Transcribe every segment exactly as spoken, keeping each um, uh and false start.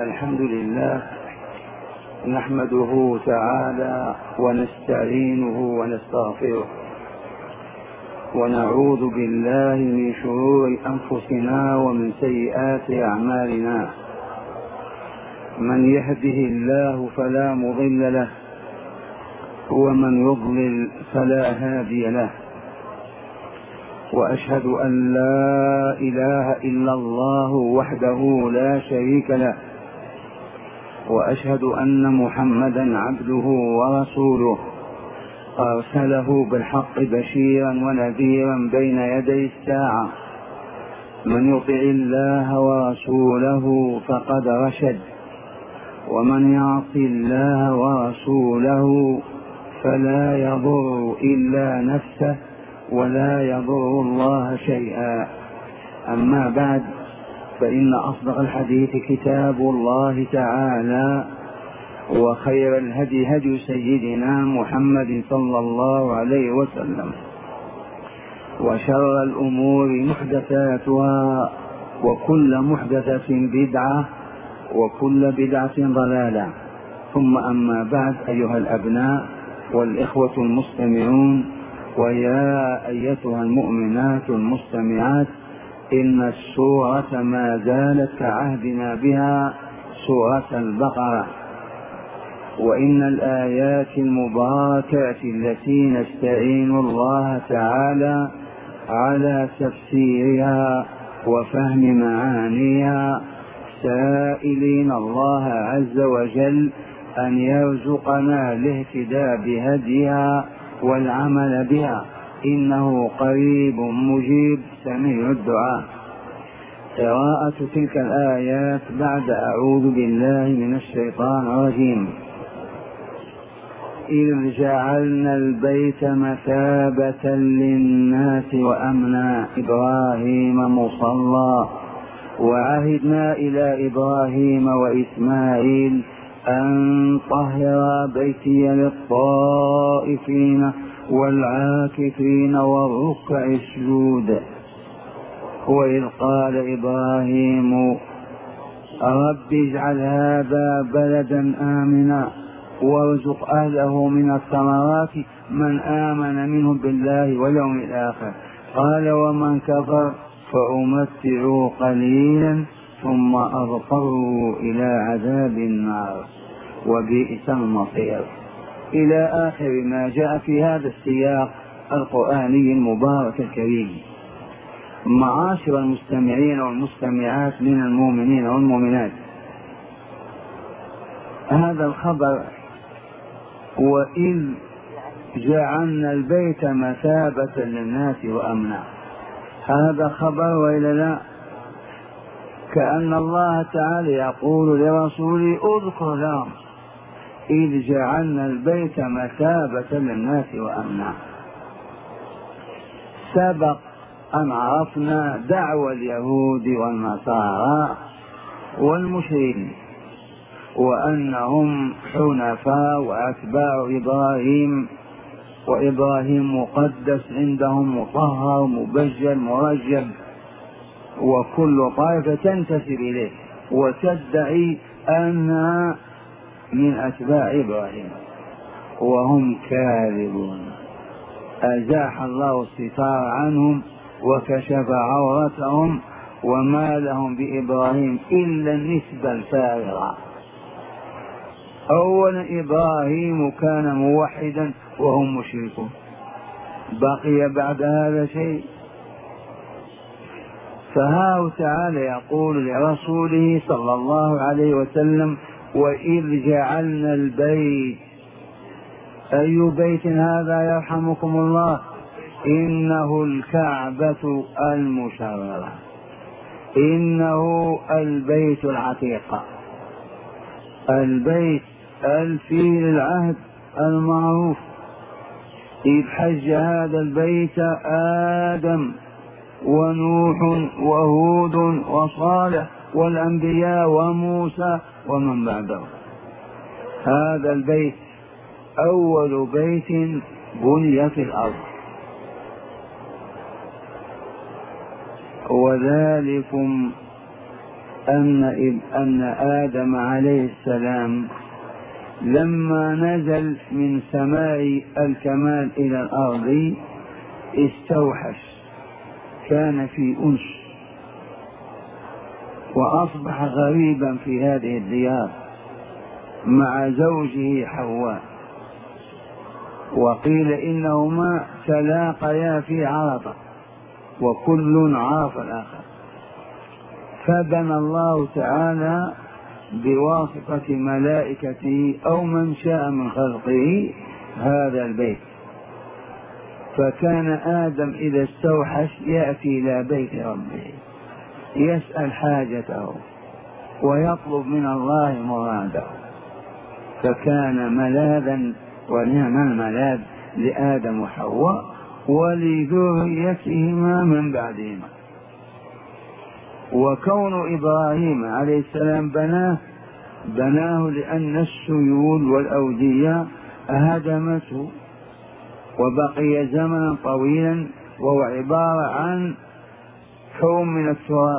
الحمد لله نحمده تعالى ونستعينه ونستغفره ونعوذ بالله من شرور أنفسنا ومن سيئات أعمالنا. من يهده الله فلا مضل له ومن يضلل فلا هادي له، وأشهد أن لا إله إلا الله وحده لا شريك له، وأشهد أن محمدا عبده ورسوله أرسله بالحق بشيرا ونذيرا بين يدي الساعة. من يطع الله ورسوله فقد رشد، ومن يعص الله ورسوله فلا يضر إلا نفسه ولا يضر الله شيئا. أما بعد، فإن أصدق الحديث كتاب الله تعالى، وخير الهدي هدي سيدنا محمد صلى الله عليه وسلم، وشر الأمور محدثاتها، وكل محدثة بدعة، وكل بدعة ضلالة. ثم أما بعد، أيها الأبناء والإخوة المستمعون، ويا أيتها المؤمنات المستمعات، إن السورة ما زالت كعهدنا بها سورة البقرة، وإن الآيات المباركات التي نستعين الله تعالى على تفسيرها وفهم معانيها، سائلين الله عز وجل أن يرزقنا الاهتداء بهديها والعمل بها، إنه قريب مجيب سميع الدعاء. قراءة تلك الآيات بعد أعوذ بالله من الشيطان الرجيم. إذ جعلنا البيت مثابة للناس وأمنا إبراهيم مصلى، وعهدنا إلى إبراهيم وإسماعيل أن طهر بيتي للطائفين والعاكفين والركع السجود. وإذ قال إبراهيم رب اجعل هذا بلدا آمنا وارزق أهله من الثمرات من آمن منهم بالله واليوم الآخر، قال ومن كفر فأمتعه قليلا ثم أضطروا إلى عذاب النار وبئس المصير، إلى آخر ما جاء في هذا السياق القرآني المبارك الكريم. معاشر المستمعين والمستمعات من المؤمنين والمؤمنات، هذا الخبر وإذ جعلنا البيت مثابة للناس وأمنا، هذا خبر وإلا لا؟ كأن الله تعالى يقول لرسوله اذكر لهم إذ جعلنا البيت مثابة للناس وأمنا. سبق أن عرفنا دعوى اليهود والنصارى والمشركين، وأنهم حنفاء وأتباع إبراهيم، وإبراهيم مقدس عندهم، مطهر مبجل مرجب، وكل طائفة تنتسب إليه وتدعي أنها من أتباع إبراهيم، وهم كاذبون. أزاح الله الستار عنهم وكشف عورتهم، وما لهم بإبراهيم إلا النسبة الفارغة. أولا إبراهيم كان موحدا وهم مشركون، بقي بعد هذا شيء؟ فها تعالى يقول لرسوله صلى الله عليه وسلم وإذ جعلنا البيت. أي بيت هذا يرحمكم الله؟ إنه الكعبة المشرفة، إنه البيت العتيق، البيت الفيل العهد المعروف. إذ حج هذا البيت آدم ونوح وهود وصالح والأنبياء وموسى ومن بعده. هذا البيت أول بيت بني في الأرض، وذلكم أن أن آدم عليه السلام لما نزل من سماء الكمال إلى الأرض استوحش، كان في أنس وأصبح غريبا في هذه الديار مع زوجه حواء، وقيل إنهما تلاقيا في عرفة وكل عرف الآخر، فبنى الله تعالى بواسطة ملائكته أو من شاء من خلقه هذا البيت. فكان آدم إذا استوحش يأتي إلى بيت ربه يسأل حاجته ويطلب من الله مراده، فكان ملاذا ونعم الملاذ لآدم وحواء ولذريتهما من بعدهما. وكون إبراهيم عليه السلام بناه بناه لأن السيول والأودية هدمته وبقي زمنا طويلا، وهو عبارة عن كوم من التراب.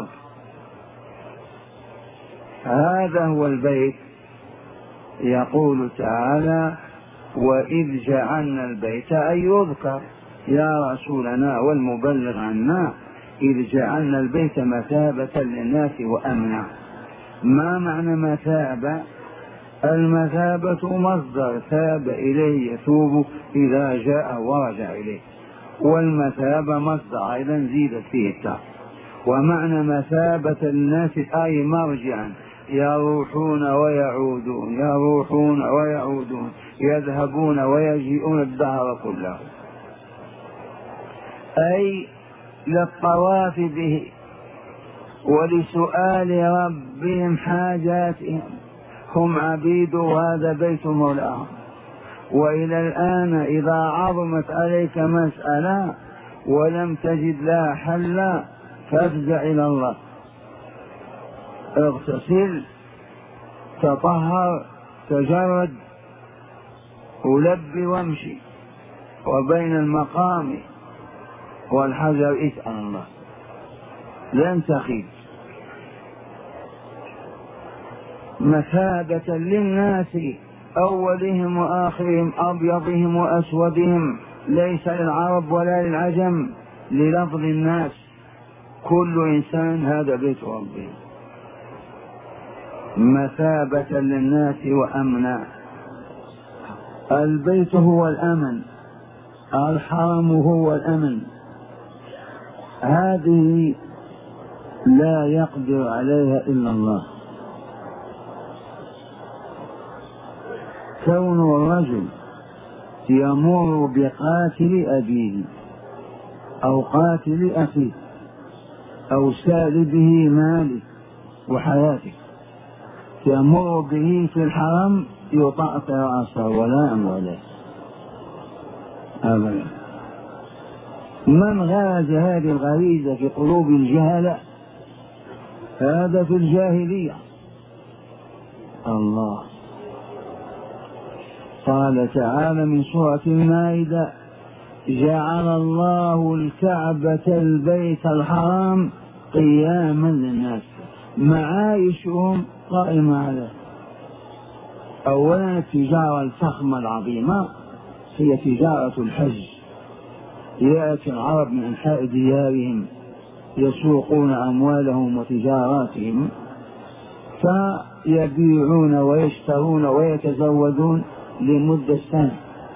هذا هو البيت. يقول تعالى: وإذ جعلنا البيت أن يذكر يا رسولنا والمبلغ عنا إذ جعلنا البيت مثابة للناس وأمنا. ما معنى مثابة؟ المثابة مصدر ثاب إليه يثوب إذا جاء ورجع إليه، والمثابة مصدر أيضا زيدت فيه التاء. ومعنى مثابة الناس أي مرجعا، يروحون ويعودون يروحون ويعودون يذهبون ويجيئون الدهر كله، أي للطواف به ولسؤال ربهم حاجاتهم. هم عبيد وهذا بيت مولاهم. وإلى الآن إذا عظمت عليك مسألة ولم تجد لها حلا فافزع إلى الله، اغتسل تطهر تجرد ولبي وامشي، وبين المقام والحجر اسأل الله لن تخيب. مثابة للناس أولهم وآخرهم أبيضهم وأسودهم، ليس للعرب ولا للعجم، للفظ الناس كل إنسان هذا بيت ربه. مثابة للناس وأمنا. البيت هو الأمن، الحرم هو الأمن. هذه لا يقدر عليها إلا الله. كون الرجل يمر بقاتل أبيه أو قاتل أخيه أو سالبه ماله وحياته يمر به في الحرم يطأطئ رأسه ولا أمر له أبدا. من غرز هذه الغريزة في قلوب الجهلة هذا في الجاهلية. الله قال تعالى من سورة المائدة: جعل الله الكعبة البيت الحرام قياما للناس. معايشهم قائمة عليه. أولا التجارة الفخمة العظيمة هي تجارة الحج. يأتي العرب من أنحاء ديارهم يسوقون أموالهم وتجاراتهم فيبيعون ويشترون ويتزودون لمدة سنة،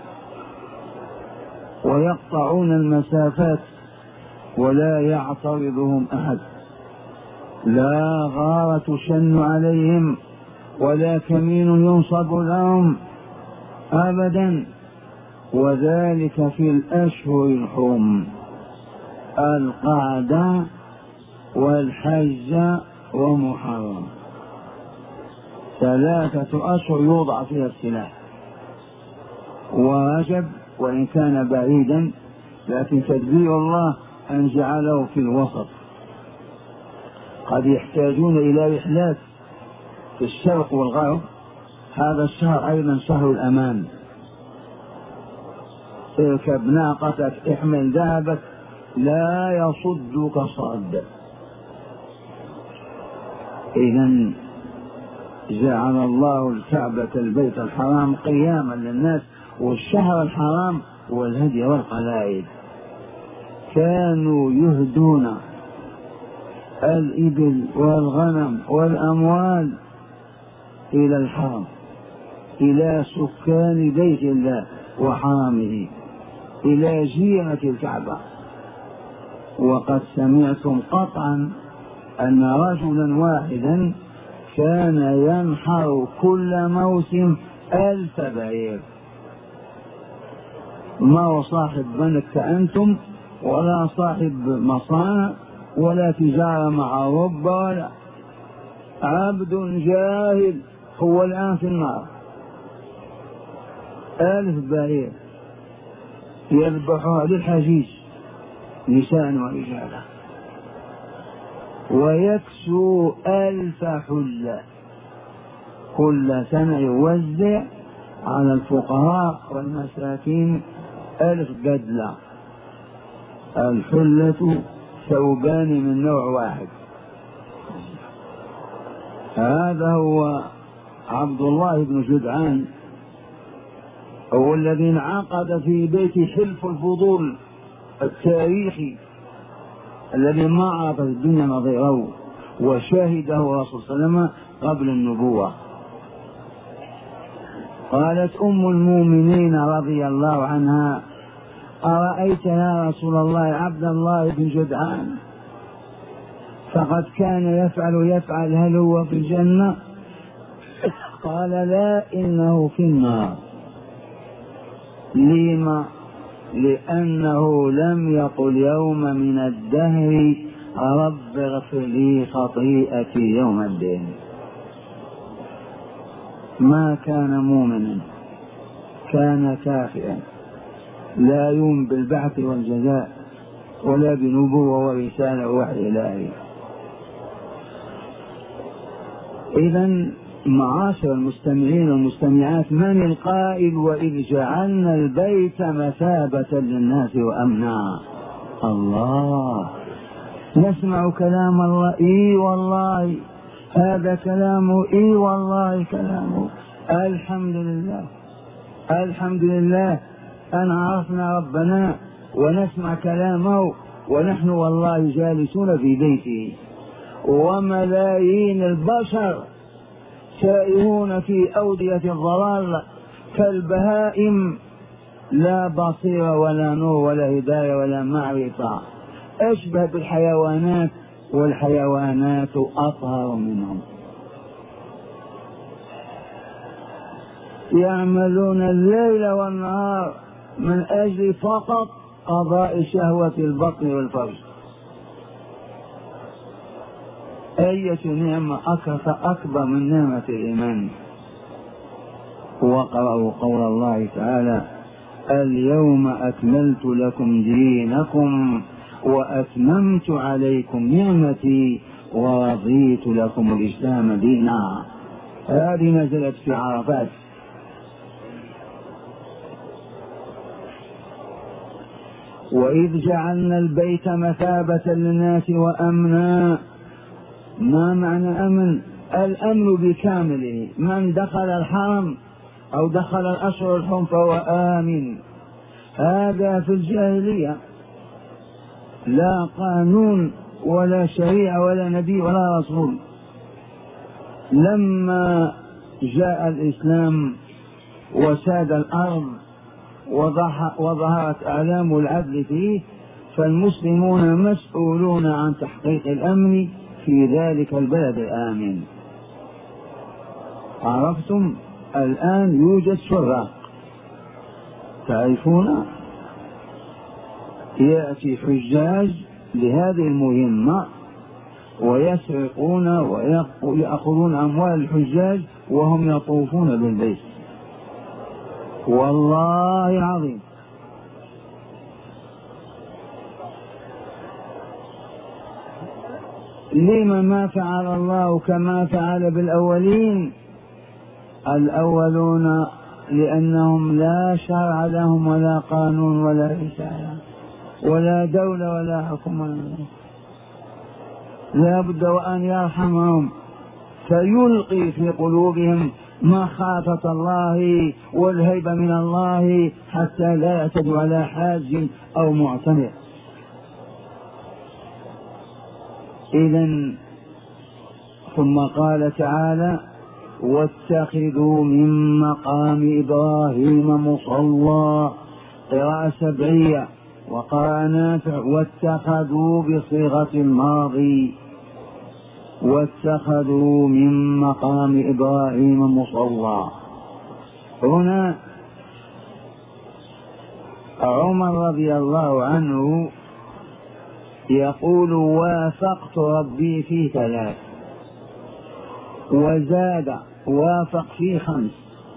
ويقطعون المسافات ولا يعترضهم أحد، لا غارة تشن عليهم ولا كمين ينصب لهم أبدا. وذلك في الأشهر الحرم: القعدة والحج ومحرم، ثلاثة أشهر يوضع فيها السلاح. ورجب وإن كان بعيدا لكن تدبير الله أن جعله في الوسط. قد يحتاجون إلى رحلات في الشرق والغرب. هذا الشهر أيضا شهر الأمان. اركب ناقتك احمل ذهبك لا يصدك صاد. إذن جعل الله الكعبة البيت الحرام قياما للناس، والشهر الحرام والهدي والقلائد. كانوا يهدون الإبل والغنم والأموال إلى الحرم، إلى سكان بيت الله وحرمه، إلى جيرة الكعبة. وقد سمعتم قطعا أن رجلا واحدا كان ينحر كل موسم ألف بعير. ما هو صاحب بنك كأنتم، ولا صاحب مصانع، ولا تجارة مع أوروبا، ولا عبد جاهل هو الآن في النار. ألف بعير يذبحها للحجيج نساء ورجالا، ويكسو ألف حلة كل سنة، يوزع على الفقراء والمساكين ألف بدلة. الحلة ثوبان من نوع واحد. هذا هو عبد الله بن جدعان، هو الذي انعقد في بيت حلف الفضول التاريخي الذي ما عرف الدنيا نظيره، وشهده الرسول صلى الله عليه وسلم قبل النبوة. قالت أم المؤمنين رضي الله عنها: أرأيت يا رسول الله عبد الله بن جدعان فقد كان يفعل يفعل هل هو في الجنة؟ قال: لا، إنه في النار. لما؟ لأنه لم يقل يوم من الدهر رب اغفر لي خطيئتي يوم الدين. ما كان مؤمنا، كان كافرا، لا يؤمن بالبعث والجزاء ولا بنبوة ورسالة ووحي إلهي. إذن معاشر المستمعين والمستمعات، من القائل وإذ جعلنا البيت مثابة للناس وأمنا؟ الله. نسمع كلام الله، إي والله هذا كلامه، إي والله كلامه. الحمد لله، الحمد لله أن عرفنا ربنا ونسمع كلامه، ونحن والله جالسون في بيته، وملايين البشر سائرون في أودية الضلال كالبهائم، لا بصيرة ولا نور ولا هداية ولا معرفة، أشبه بالحيوانات، والحيوانات أطهر منهم. يعملون الليل والنهار من أجل فقط قضاء شهوة البطن والفرج. أية نعمة أكبر من نعمة الإيمان؟ وقرأوا قول الله تعالى: اليوم أكملت لكم دينكم وأتممت عليكم نعمتي ورضيت لكم الإسلام دينا. هذه نزلت في عرفات. وإذ جعلنا البيت مثابة للناس وأمنا. ما معنى أمن؟ الأمن بكامله، من دخل الحرم أو دخل الأشهر الحرم فهو آمن. هذا في الجاهلية، لا قانون ولا شريعة ولا نبي ولا رسول. لما جاء الإسلام وساد الأرض وظهرت أعلام العدل فيه، فالمسلمون مسؤولون عن تحقيق الأمن في ذلك البلد الآمن. عرفتم؟ الآن يوجد سراق، تعرفون، يأتي حجاج لهذه المهمة ويسرقون ويأخذون أموال الحجاج وهم يطوفون بالبيت. والله العظيم. لما ما فعل الله كما فعل بالأولين؟ الأولون لأنهم لا شرع لهم ولا قانون ولا رسالة ولا دولة ولا حكومة، لا بد وأن يرحمهم فيلقي في قلوبهم مخافة الله والهيبة من الله حتى لا يعتدوا على حاج أو معتمر. إذن ثم قال تعالى: واتخذوا من مقام إبراهيم مصلى، قراءة سبعية، وقال نافع: واتخذوا بصيغة الماضي، واتخذوا من مقام إبراهيم مصلى. هنا عمر رضي الله عنه يقول: وافقت ربي في ثلاث، وزاد وافق في خمس.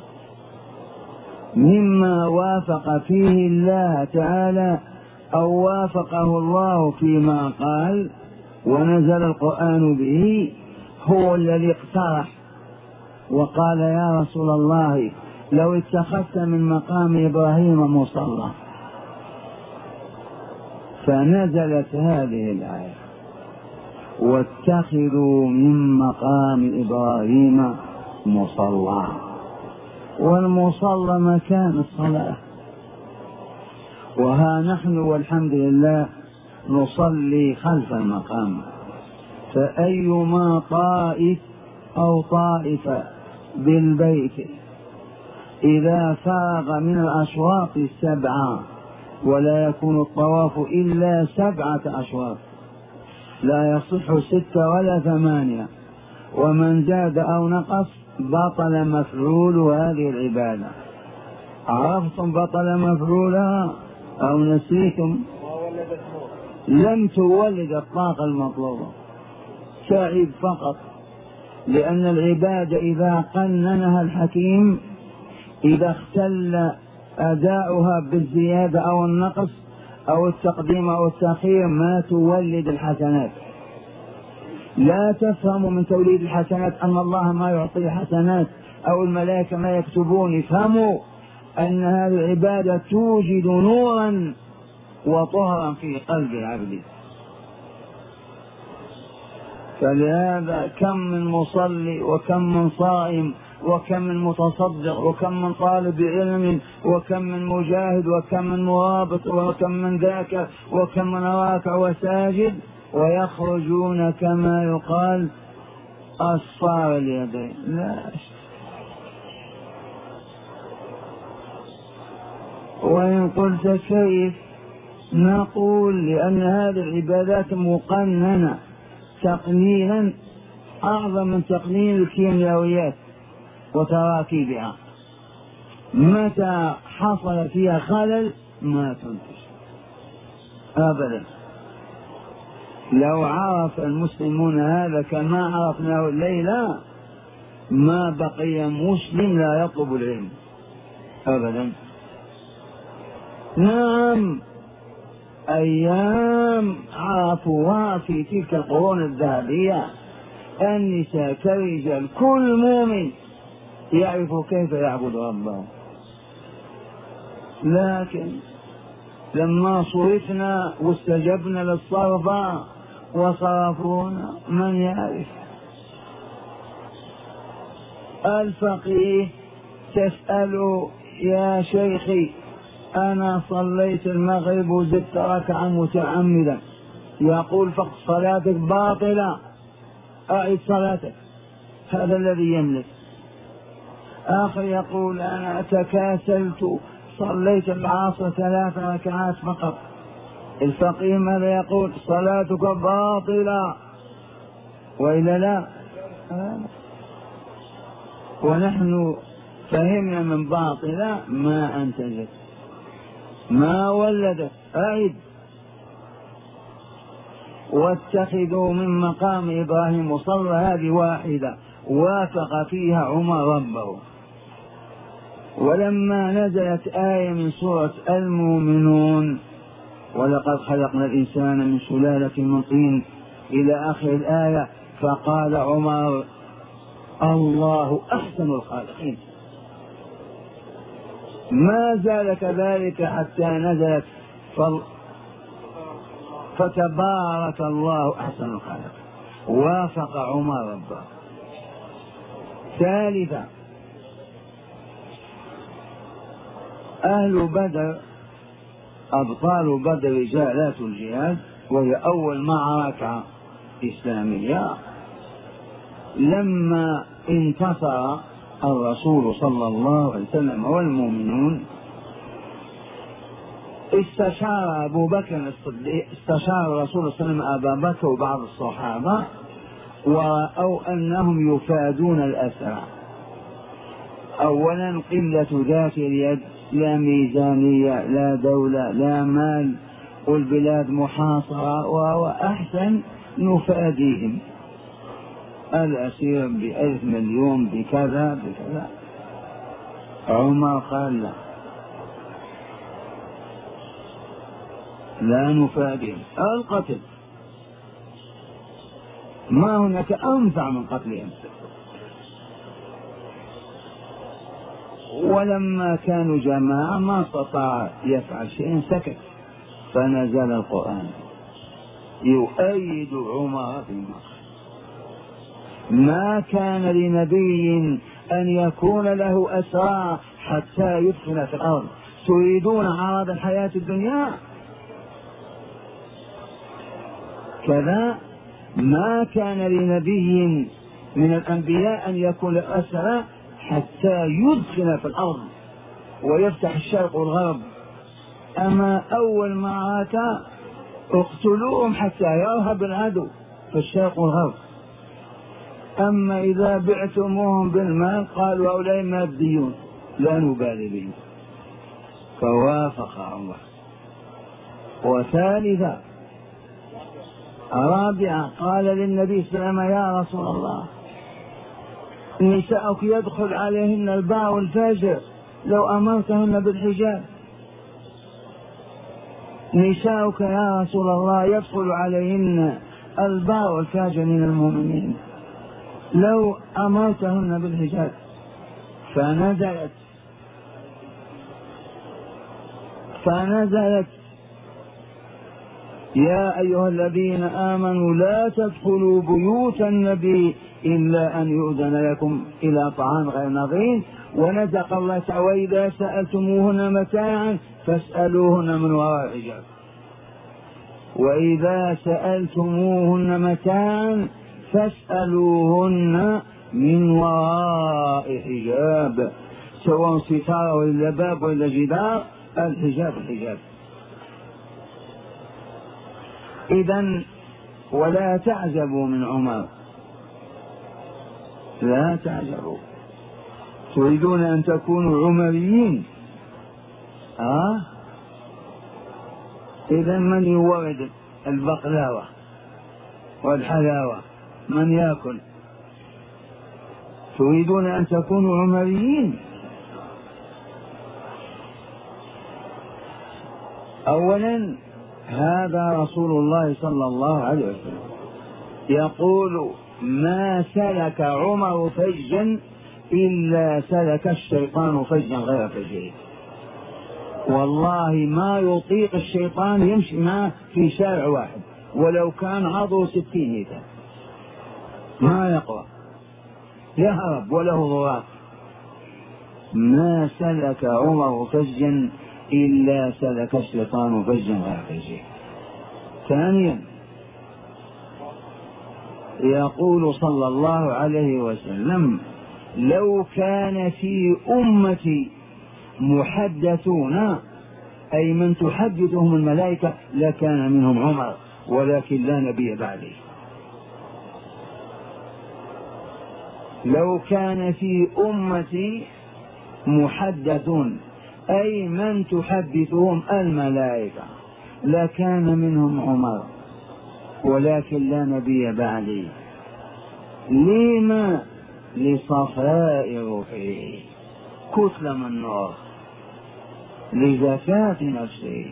مما وافق فيه الله تعالى أو وافقه الله فيما قال ونزل القرآن به، هو الذي اقترح وقال: يا رسول الله لو اتخذت من مقام إبراهيم مصلى، فنزلت هذه الآية: واتخذوا من مقام إبراهيم مصلى. والمصلى مكان الصلاة، وها نحن والحمد لله نصلي خلف المقام. فأيما طائف أو طائفة بالبيت إذا فرغ من الأشواط السبعة، ولا يكون الطواف إلا سبعة أشواط، لا يصح ستة ولا ثمانية، ومن زاد أو نقص بطل مفعول هذه العبادة. عرفتم بطل مفعولها أو نسيتم؟ لم تولد الطاقة المطلوبة، تعب فقط. لأن العبادة إذا قننها الحكيم، إذا اختل أداؤها بالزيادة أو النقص أو التقديم أو التأخير، ما تولد الحسنات. لا تفهموا من توليد الحسنات أن الله ما يعطي الحسنات أو الملائكة ما يكتبون. افهموا أن هذه العبادة توجد نورا وطهرا في قلب العبد. فلهذا كم من مصلي وكم من صائم وكم من متصدق وكم من طالب علم وكم من مجاهد وكم من مرابط وكم من ذاكر وكم من راكع وساجد، ويخرجون كما يقال أصفار اليدين. لا. وإن قلت كيف، نقول لأن هذه العبادات مقننة تقنينا أعظم من تقنين الكيميائيات وتراكيبها. متى حصل فيها خلل ما تنتج أبدا. لو عرف المسلمون هذا كما عرفناه الليلة، ما بقي مسلم لا يطلب العلم أبدا. نعم، أيام عرفوها في تلك القرون الذهبية، النساء كالرجال، كل مؤمن يعرف كيف يعبد ربه. لكن لما صرفنا واستجبنا للصرف وصرفونا، من يعرف؟ الفقيه تسأله: يا شيخي أنا صليت المغرب وزدت ركعة متعمدا، يقول: فقط صلاتك باطلة، أعد صلاتك. هذا الذي يملك. آخر يقول: أنا تكاسلت صليت العصر ثلاث ركعات فقط. الفقيه ماذا يقول؟ صلاتك باطلة، وإلا لا؟ ونحن فهمنا من باطلة ما أنتجت ما ولدت. أعد. واتخذوا من مقام إبراهيم مصلى، هذه واحدة وافق فيها عمر ربه. ولما نزلت آية من سورة المؤمنون: ولقد خلقنا الإنسان من سلالة من طين إلى آخر الآية، فقال عمر: الله أحسن الخالقين. ما زال كذلك حتى نزلت فتبارك الله أحسن الخالقين. وافق عمر ربه. ثالثا أهل بدر أبطال بدر رجالات الجهاد، وهي أول معركة إسلامية. لما انتصر الرسول صلى الله عليه وسلم والمؤمنون استشار أبو بكر الصديق استشار الرسول صلى الله عليه وسلم أبا بكر وبعض الصحابة، ورأوا أنهم يفادون الأسرى. أولا قلة ذات اليد، لا ميزانية، لا دولة، لا مال، والبلاد محاصرة، وأحسن نفاديهم الأسير بألف مليون بكذا بكذا. عمر قال لا، لا نفاديهم، القتل، ما هناك أنفع من قتلهم. ولما كانوا جماعة ما استطاع يفعل شيء، سكت، فنزل القرآن يؤيد عمر في المقام. ما كان لنبي أن يكون له أسرى حتى يدخل في الأرض، تريدون عرض الحياة الدنيا؟ كذا ما كان لنبي من الأنبياء أن يكون له أسرى حتى يدخل في الأرض ويفتح الشرق والغرب. أما أول معركة اقتلوهم حتى يرهب العدو في الشرق والغرب. أما إذا بعتموهم بالمال قالوا هؤلاء ماديون لا نبالي بهم، فوافق الله. وثالثا رابعا قال للنبي صلى الله عليه وسلم يا رسول الله نساءك يدخل عليهن الباع والفاجر، لو أمرتهن بالحجاب. نساءك يا رسول الله يدخل عليهن الباع والفاجر من المؤمنين، لو أمرتهن بالحجاب. فنزلت فنزلت يا أيها الذين آمنوا لا تدخلوا بيوت النبي إلا أن يؤذن لكم إلى طعام غير نظيف. ونزق الله تعالى وإذا سألتموهن متاعا فاسألوهن من وراء حجاب. وإذا سألتموهن متاعا فاسألوهن من وراء حجاب، سواء ستارة ولا باب ولا جدار، الحجاب الحجاب. إذن ولا تعجبوا من عمر، لا تعجبوا. تريدون أن تكونوا عمريين؟ آه؟ إذن من يورد البقلاوة والحلاوة؟ من يأكل؟ تريدون أن تكونوا عمريين؟ أولا هذا رسول الله صلى الله عليه وسلم يقول ما سلك عمر فجا إلا سلك الشيطان فجا غير فجه. والله ما يطيق الشيطان يمشي معه في شارع واحد ولو كان عضو ستين متر، ما يقوى، يهرب وله ضراط. ما سلك عمر فجا إلا سلك الشيطان فجا غير فجه. ثانيا يقول صلى الله عليه وسلم لو كان في أمتي محدثون، أي من تحدثهم الملائكة، لكان منهم عمر، ولكن لا نبي بعده. لو كان في أمتي محدثون أي من تحدثهم الملائكة، لكان منهم عمر، ولكن لا نبي بعدي. لما؟ لصفاء روحه، كتلة من نور، لزكاة نفسه.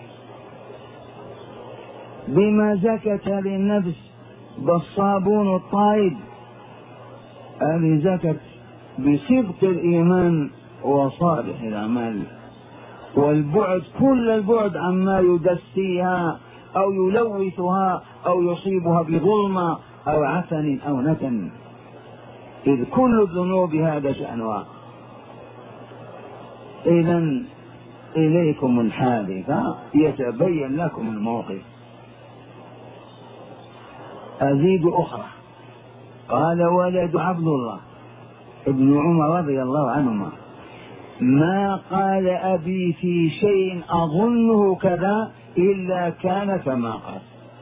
بما زكت للنفس بالصابون الطيب، هذه زكت بصدق الإيمان وصالح الأعمال، والبعد كل البعد عما يدسيها أو يلوثها أو يصيبها بظلمة أو عفن أو نتن. إذ كل الذنوب هذا شأنها. إذا إليكم الحادثة يتبين لكم الموقف. أزيد أخرى. قال ولد عبد الله ابن عمر رضي الله عنهما ما قال أبي في شيء أظنه كذا إلا كان كما قال.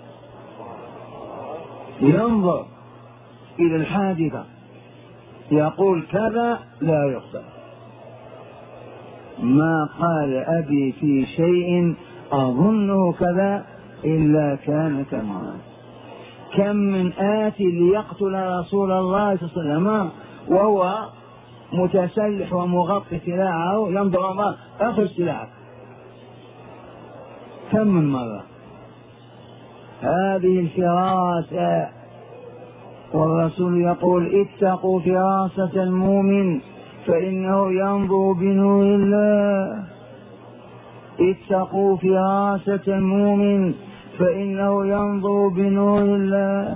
ينظر إلى الحادثة يقول كذا لا يخطئ. ما قال أبي في شيء أظنه كذا إلا كان كما قال. كم من آت ليقتل رسول الله صلى الله عليه وسلم وهو متسلح ومغطي سلاحه، ينظر الله أخذ سلاحك. كم من مرة هذه الفراسة. والرسول يقول اتقوا فراسة المؤمن فإنه ينظر بنور الله. اتقوا فراسة المؤمن فإنه ينظر بنور الله.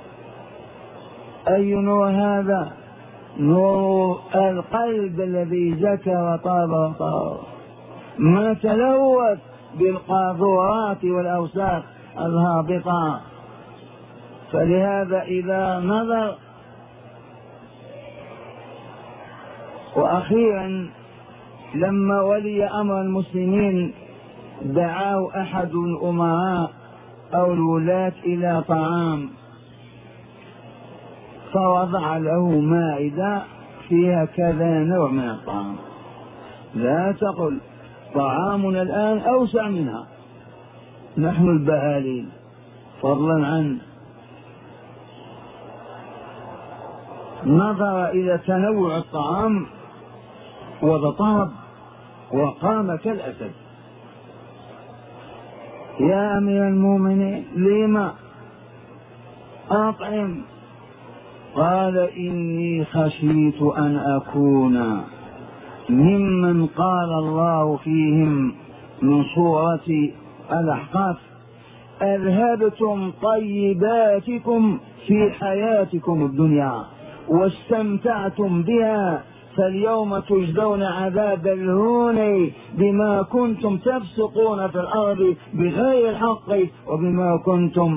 أي نور هذا؟ نور القلب الذي زكى وطاب وطاب، ما تلوث بالقاذورات والأوساخ الهابطة. فلهذا إذا نظر. وأخيرا لما ولي أمر المسلمين دعاه أحد الأمراء أو الولاة إلى طعام، فوضع له مائدة فيها كذا نوع من الطعام. لا تقل طعامنا الآن أوسع منها، نحن البهالين فضلا عن. نظر إلى تنوع الطعام وضطرب وقام كالأسد. يا أمير المؤمنين لما أطعم؟ قال إني خشيت أن أكون ممن قال الله فيهم من سورة الأحقاف أذهبتم طيباتكم في حياتكم الدنيا واستمتعتم بها فاليوم تجزون عذاب الهون بما كنتم تفسقون في الأرض بغير الحق وبما كنتم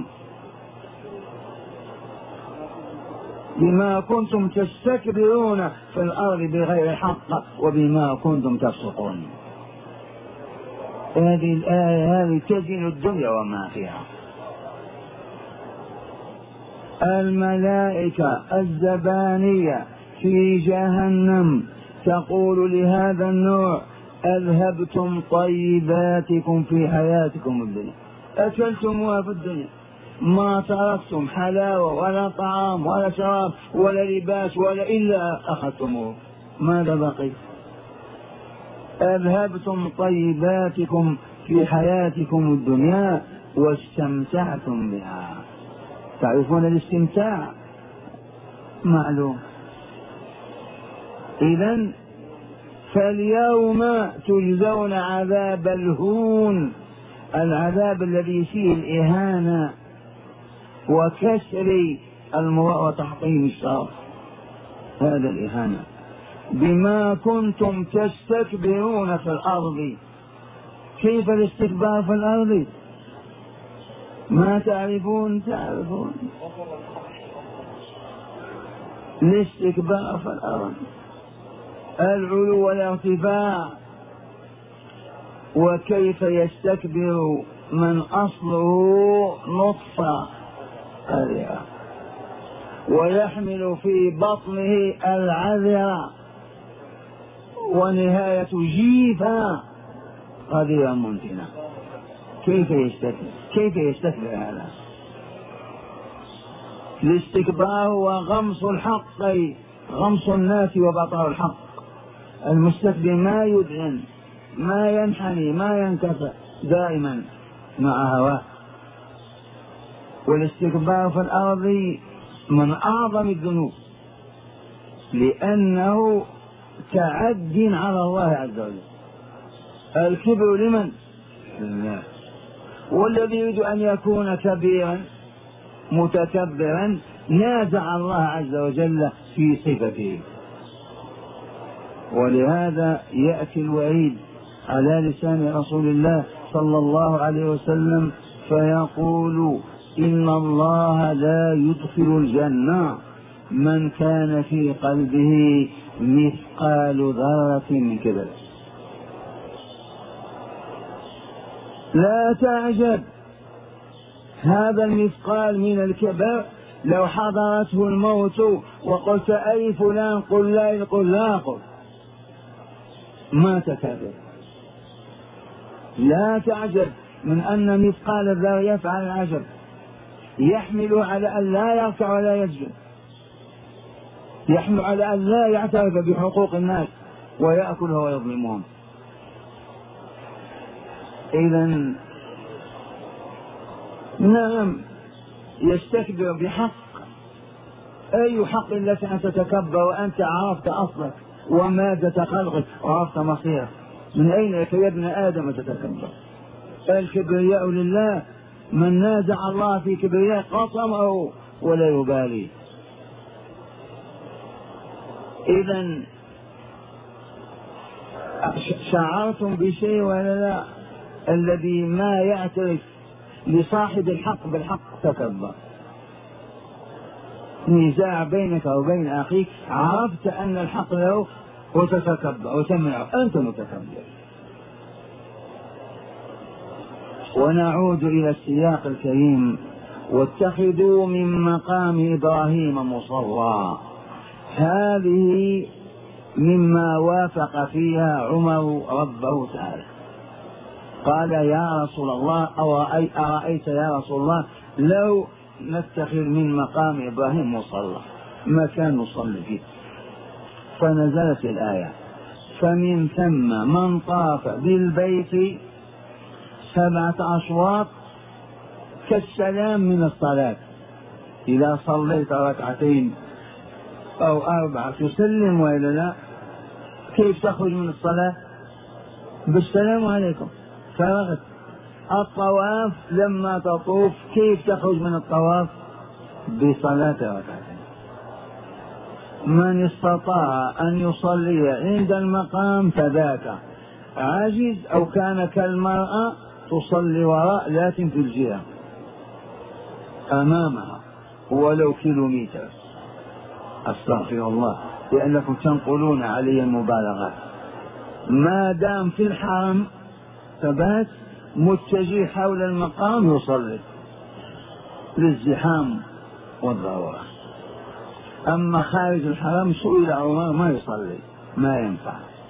بما كنتم تستكبرون في الأرض بغير الحق وبما كنتم تفسقون. هذه الآية هذه تزن الدنيا وما فيها. الملائكة الزبانية في جهنم تقول لهذا النوع أذهبتم طيباتكم في حياتكم الدنيا، أكلتموها في الدنيا، ما تركتم حلاوة ولا طعام ولا شراب ولا لباس ولا إلا أخذتموه، ماذا بقي؟ أذهبتم طيباتكم في حياتكم الدنيا واستمتعتم بها. تعرفون الاستمتاع معلوم. إذن فاليوم تجزون عذاب الهون، العذاب الذي فيه الإهانة وكسر المروءة وتحطيم الشرف، هذا الإهانة بما كنتم تستكبرون في الأرض. كيف الاستكبار في الأرض؟ ما تعرفون؟ تعرفون الاستكبار في الأرض العلو والارتفاع. وكيف يستكبر من أصله نطفة قذرة ويحمل في بطنه العذرة ونهاية جيفة قذرة منتنة. كيف يستكبر؟ كيف يستكبر هذا؟ الاستكبار هو غمص الحق، غمص الناس وبطر الحق. المستكبر ما يذعن، ما ينحني، ما ينكسر، دائما مع هواه. والاستكبار في الأرض من أعظم الذنوب لأنه تعد على الله عز وجل. الكبر لمن؟ لله. والذي يريد أن يكون كبيرا متكبرا نازع الله عز وجل في صفته. ولهذا يأتي الوعيد على لسان رسول الله صلى الله عليه وسلم فيقول إن الله لا يدخل الجنة من كان في قلبه مثقال ذرة من كبر. لا تعجب، هذا المثقال من الكبر لو حضرته الموت وقلت أي فلان قل لا قل لا قل ما تكبر. لا تعجب من أن مثقال الذرة يفعل العجب، يحمل على أن لا يركع ولا يسجد، يحمل على أن لا يعترف بحقوق الناس ويأكلها ويظلمهم. إذن نعم يستكبر بحق. أي حق لك أن تتكبر وأنت عرفت أصلك ومادة خلقك وعرفت مصيرك؟ من أين لك يا ابن آدم تتكبر؟ الكبرياء لله، من نازع الله في كبرياء قصمه ولا يبالي. إذن شعرتم بشيء ولا لا؟ الذي ما يعترف لصاحب الحق بالحق تكبر. نزاع بينك وبين أخيك عرفت أن الحق له وتتكبر وتمنع، أنت متكبر. ونعود إلى السياق الكريم: واتخذوا من مقام إبراهيم مصلى. هذه مما وافق فيها عمر ربه تعالى، قال يا رسول الله أو أرأيت يا رسول الله لو نتخذ من مقام إبراهيم مصلى مكان نصلي فيه. فنزلت الآية: فمن ثم من طاف بالبيت سبعة أشواط كالسلام من الصلاة. إذا صليت ركعتين أو أربعة تسلم وإلا لا؟ كيف تخرج من الصلاة؟ بالسلام عليكم. فرغت. الطواف لما تطوف كيف تخرج من الطواف؟ بصلاة ركعتين. من استطاع أن يصلي عند المقام فذاك، عاجز أو كان كالمرأة تصلي وراء لكن في الجهة أمامها ولو كيلومتر. أستغفر الله لأنكم تنقلون علي المبالغات. ما دام في الحرم ثبات متجه حول المقام يصلي للزحام والضرورة. أما خارج الحرم سئل عمر ما يصلي، ما ينفع.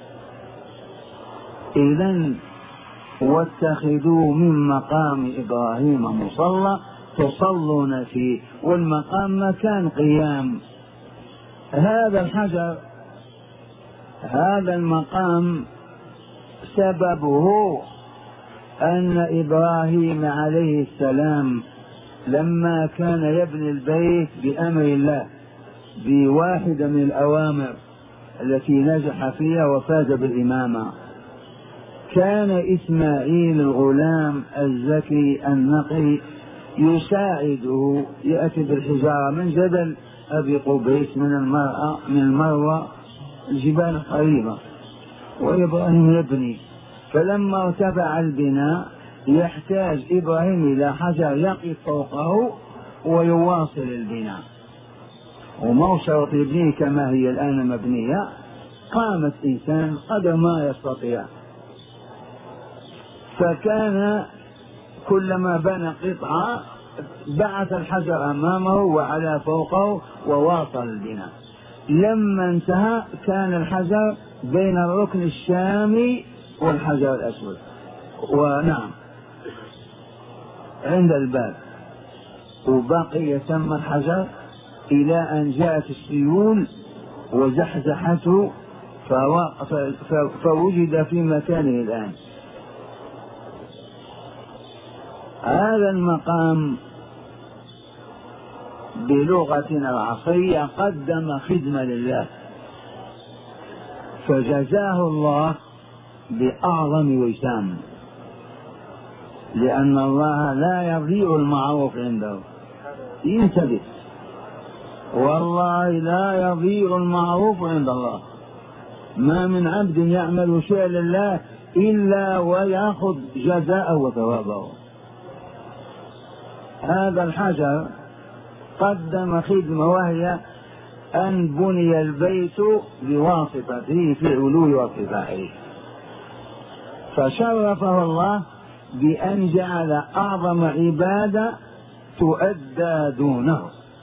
إذن واتخذوا من مقام إبراهيم مصلى تصلون فيه، والمقام مكان قيام. هذا الحجر هذا المقام سببه أن إبراهيم عليه السلام لما كان يبني البيت بأمر الله بواحدة من الأوامر التي نجح فيها وفاز بالإمامة، كان إسماعيل الغلام الذكي النقي يساعده، يأتي بالحجارة من جبل أبي قبيس من المرأة من المروة الجبال قريبة، وإبراهيم يبني. فلما ارتفع البناء يحتاج إبراهيم إلى حجر يقف فوقه ويواصل البناء، وما شرط يبنيه كما هي الآن مبنية. قامت إنسان قدر ما يستطيع، فكان كلما بنى قطعة بعث الحجر أمامه وعلى فوقه وواصل البناء. لما انتهى كان الحجر بين الركن الشامي والحجر الأسود، ونعم عند الباب، وبقي يسمى الحجر إلى أن جاءت السيول وزحزحته فوجد في مكانه الآن. هذا المقام بلغتنا العصرية قدم خدمة لله، فجزاه الله بأعظم وسام، لأن الله لا يضيع المعروف عنده. ينتبه والله لا يضيع المعروف عند الله. ما من عبد يعمل شيئا لله إلا ويأخذ جزاءه وثوابه. هذا الحجر قدم خدمة، وهي أن بني البيت بواسطته في علو وارتفاعه، فشرفه الله بأن جعل أعظم عبادة تؤدى دونه.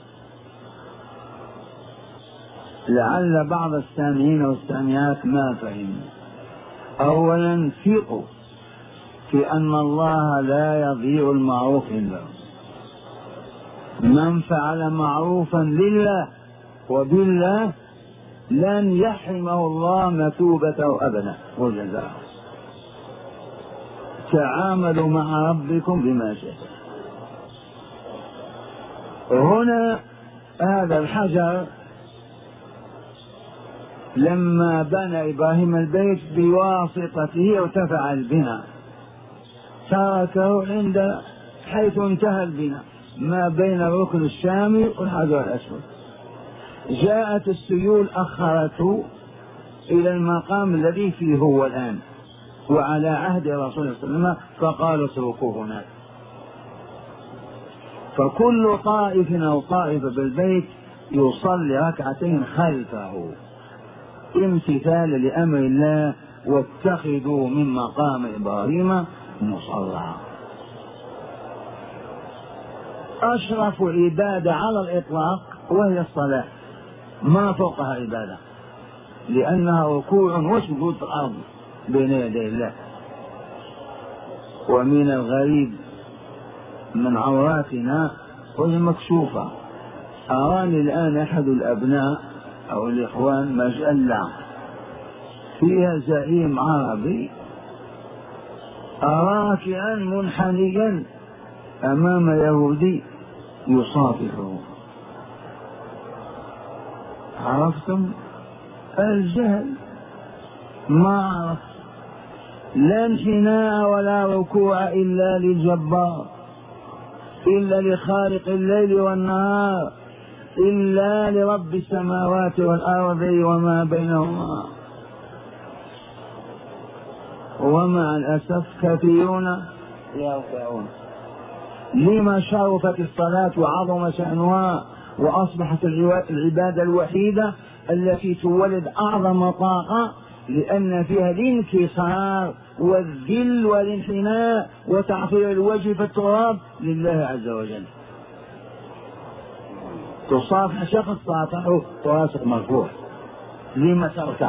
لعل بعض السامعين والسامعات ما فهم. أولا ثقوا في أن الله لا يضيع المعروف عنده. من فعل معروفا لله وبالله لن يحرمه الله مثوبته أبدا وجزاءه. تعاملوا مع ربكم بما شئتم. هنا هذا الحجر لما بنى إبراهيم البيت بواسطته ارتفع البناء، تركه عند حيث انتهى البناء ما بين الركن الشامي والحجر الأسود. جاءت السيول أخرته إلى المقام الذي فيه هو الآن، وعلى عهد رسول الله صلى الله عليه وسلم فقالوا اتركوه هناك. فكل طائف أو طائفة بالبيت يصلي ركعتين خلفه امتثالا لأمر الله، واتخذوا من مقام إبراهيم مصلى. أشرف عبادة على الإطلاق وهي الصلاة، ما فوقها عبادة، لأنها ركوع وسجود في الأرض بين يدي الله. ومن الغريب من عوراتنا وهي مكشوفة. أراني الآن أحد الأبناء أو الإخوان مجلة فيها زعيم عربي راكعا منحنيا أمام يهودي يصافحه. عرفتم الجهل؟ ما عرف لا انحناء ولا ركوع إلا للجبار، إلا لخالق الليل والنهار، إلا لرب السماوات والأرض وما بينهما. ومع الأسف كثيرون يركعون. لما شرفت الصلاة وعظم شأنها وأصبحت العبادة الوحيدة التي تولد أعظم طاقة؟ لأن فيها الانكسار والذل والانحناء وتعطير الوجه في التراب لله عز وجل. تصافح شخص صافحه وراسك مرفوع، لما تركع؟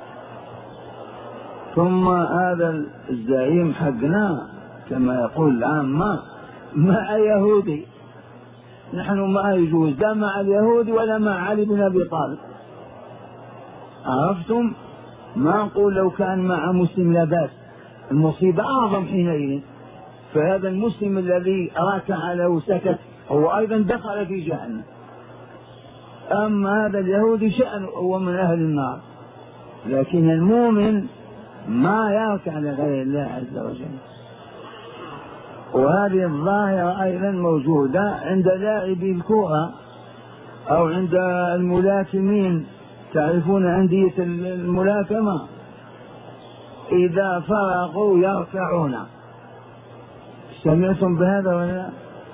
ثم هذا الزعيم حقنا كما يقول العامة مع يهودي، نحن ما يجوز لا مع اليهود ولا مع علي بن أبي طالب. عرفتم؟ ما نقول لو كان مع مسلم لا بأس، المصيبة أعظم حينئذ. فهذا المسلم الذي راكع له سكت هو أيضا دخل في جهنم. أما هذا اليهودي شأنه هو من أهل النار. لكن المؤمن ما يركع لغير الله عز وجل. وهذه الظاهرة أيضا موجودة عند لاعبي الكرة أو عند الملاكمين. تعرفون أندية الملاكمة إذا فرغوا يركعون. سمعتم بهذا ولا؟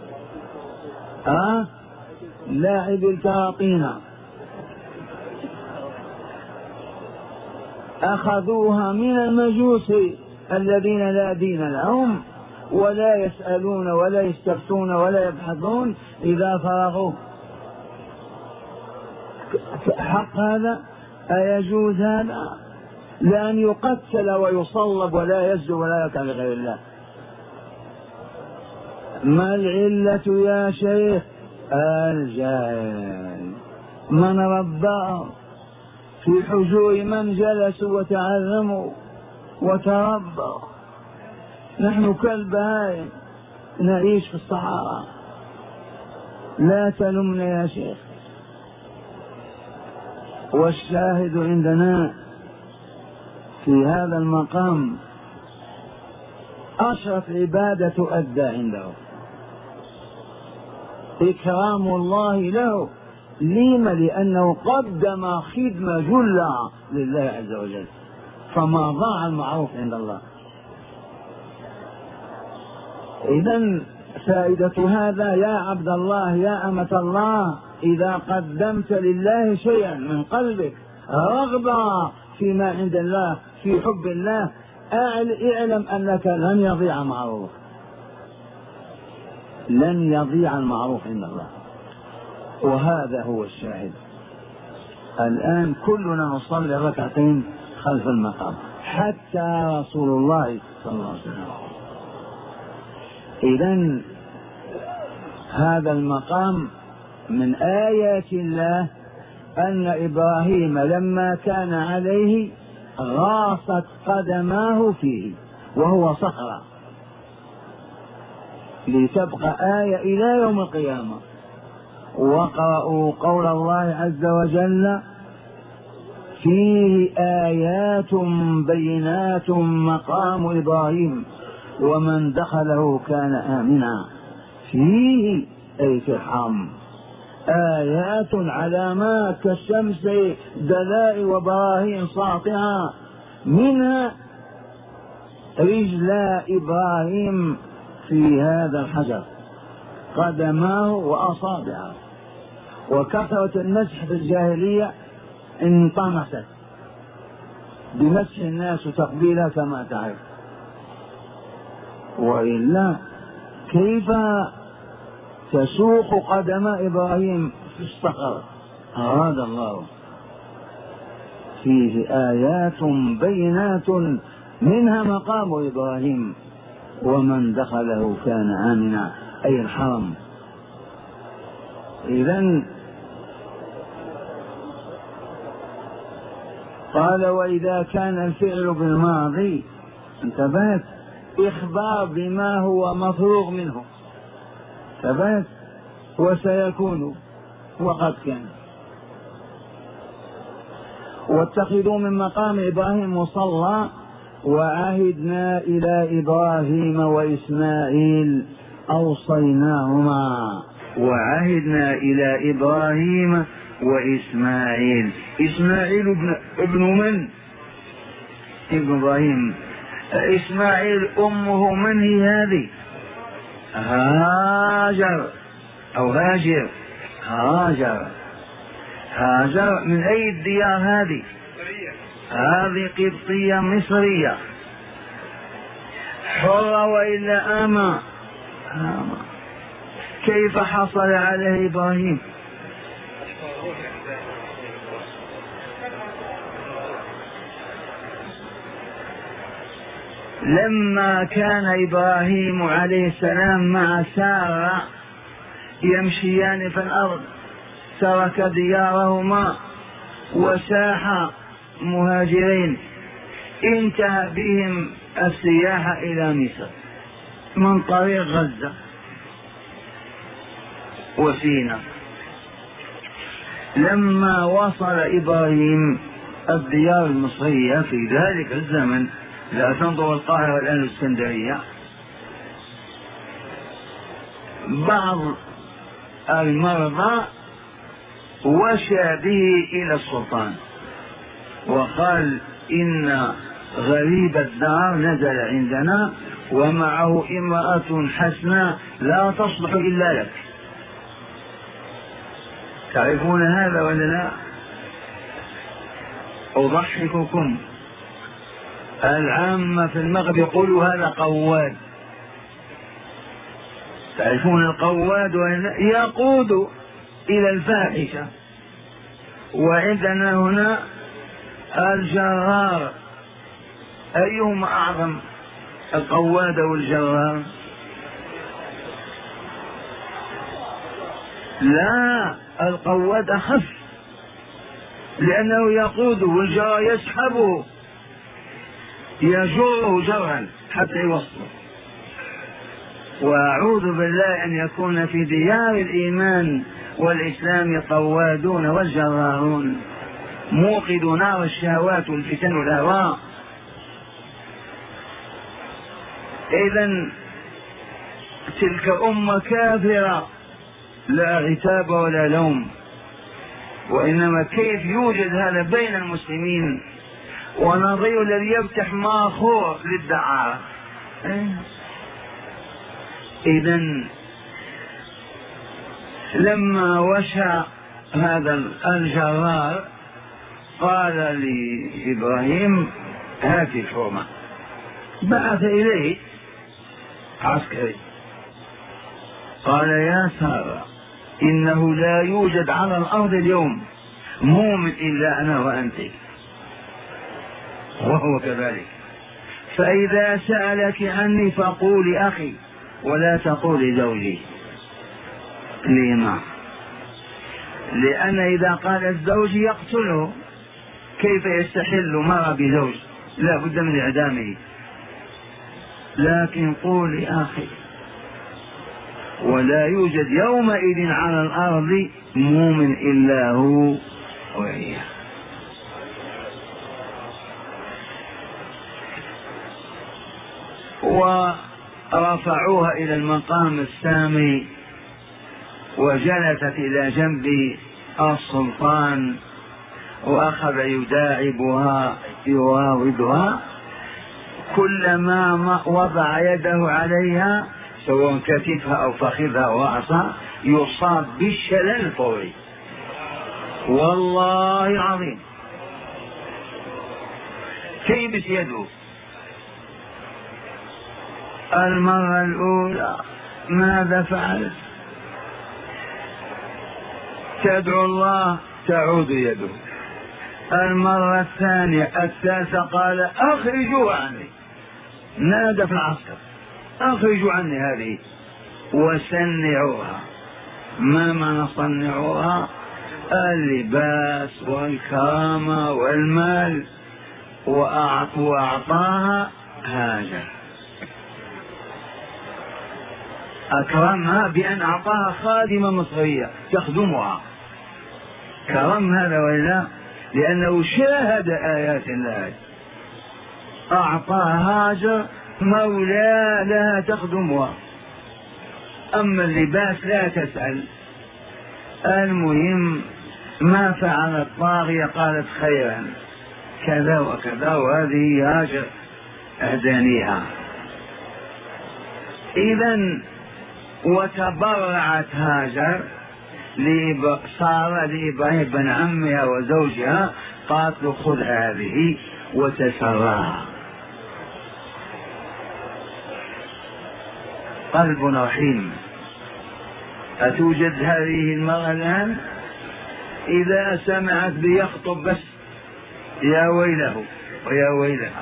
أه؟ لاعب الكراطين أخذوها من المجوس الذين لا دين لهم ولا يسألون ولا يستفتون ولا يبحثون إذا فرغوا. حق هذا؟ أيجوز هذا؟ لأن يقتل ويصلب ولا يسجد ولا يركع لغير الله. ما العلة يا شيخ؟ الجاهل. من رباه في حجور من جلسوا وتعلموا وتربوا. نحن كالبهائم نعيش في الصحراء. لا تلمنا يا شيخ. والشاهد عندنا في هذا المقام أشرف عبادة تؤدى عنده، إكرام الله له لما؟ لأنه قدم خدمة جلة لله عز وجل، فما ضاع المعروف عند الله. إذن فائدة هذا يا عبد الله يا أمة الله، إذا قدمت لله شيئا من قلبك رغبة فيما عند الله في حب الله، اعلم أنك لن يضيع معروف، لن يضيع المعروف عند الله. وهذا هو الشاهد. الآن كلنا نصلي ركعتين خلف المقام، حتى رسول الله صلى الله عليه وسلم. إذن هذا المقام من آيات الله أن إبراهيم لما كان عليه غاصت قدماه فيه وهو صخرة، لتبقى آية إلى يوم القيامة. وقرأوا قول الله عز وجل: فيه آيات بينات مقام إبراهيم ومن دخله كان آمنا. فيه أي في الحرم آيات علامات كالشمس دلائل وبراهين ساطعة، منها رجلا إبراهيم في هذا الحجر، قدماه وأصابعه. وكثرة المسح في الجاهلية انطمست بمسح الناس وتقبيلها كما تعرف، وإلا كيف تسوق قدم إبراهيم في الصخر؟ أراد الله. فيه آيات بينات منها مقام إبراهيم ومن دخله كان آمنا، أي الحرم. إذن قال: وإذا كان الفعل بالماضي، انتبهت، إخبار بما هو مفروغ منه، انتبهت، وسيكون وقد كان. واتخذوا من مقام إبراهيم مصلى وعهدنا إلى إبراهيم وإسماعيل أوصيناهما. وعهدنا إلى إبراهيم وإسماعيل. إسماعيل ابن, ابن من؟ ابن إبراهيم. إسماعيل أمه من هي هذه؟ هاجر أو هاجر. هاجر. هاجر من أي الديار هذه؟ هذه قبطية مصرية حرة وإلا أما. آما. كيف حصل عليه إبراهيم؟ لما كان إبراهيم عليه السلام مع سارة يمشيان في الأرض ترك ديارهما وساح مهاجرين، انتهى بهم السياحة إلى مصر من طريق غزة وسيناء. لما وصل إبراهيم الديار المصرية في ذلك الزمن، لا تنظر القاهرة الآن الإسكندرية، بعض المرضى وشى به إلى السلطان وقال: إن غريب الدار نزل عندنا ومعه امرأة حسناء لا تصلح إلا لك. تعرفون هذا ولا لا؟ أضحككم، العامة في المغرب يقولوا هذا قواد. تعرفون القواد ولا لا؟ يقود إلى الفاحشة. وعندنا هنا الجرار، أيهما أعظم، القواد والجرار؟ لا، القواد أخف لأنه يقود، والجرار يسحبه يجره جرا حتى يوصله. وأعوذ بالله أن يكون في ديار الإيمان والإسلام قوادون والجرارون موقدوا نار الشهوات والفتن والأهواء. إذن تلك أمة كافرة لا عتاب ولا لوم، وإنما كيف يوجد هذا بين المسلمين؟ ونظير الذي يفتح ماخور للدعارة. إذن لما وشى هذا الجرار قال لإبراهيم هات الحرمة، بعث إليه عسكري قال يا سارة إنه لا يوجد على الأرض اليوم مؤمن إلا أنا وأنت، وهو كذلك، فإذا سألك عني فقولي أخي ولا تقولي زوجي. لما؟ لأن إذا قال الزوج يقتله، كيف يستحل مرأة بزوج؟ لا بد من إعدامه، لكن قولي أخي، ولا يوجد يومئذ على الأرض مؤمن إلا هو وإياه. ورفعوها إلى المقام السامي، وجلست إلى جنب السلطان وأخذ يداعبها يراودها، كلما وضع يده عليها سواء كتفها أو فخذها أو رأسها يصاب بالشلل الفوري، والله العظيم. كيبس يده. المرة الأولى ماذا فعلت؟ تدعو الله تعود يده. المرة الثانية الثالثة قال أخرجوا عني، نادى في العسكر أخرجوا عني هذه وسنعوها. ما معنى صنعوها؟ اللباس والكرامة والمال، وأعطاها هاجر، أكرمها بأن أعطاها خادمة مصرية تخدمها. كرم هذا ولا؟ لأنه شاهد آيات الله. أعطاها هاجر مولى لها تخدمها، أما اللباس لا تسأل. المهم ما فعلت طاغية، قالت خيرا كذا وكذا، وهذه هاجر أهدانيها. إذن وتبرعت هاجر، صار لإبراهيم بن عمها وزوجها، قالت له خذ هذه وتسراها. قلب رحيم. أتوجد هذه المرأة الآن؟ إذا سمعت بيخطب بس يا ويله ويا ويلها.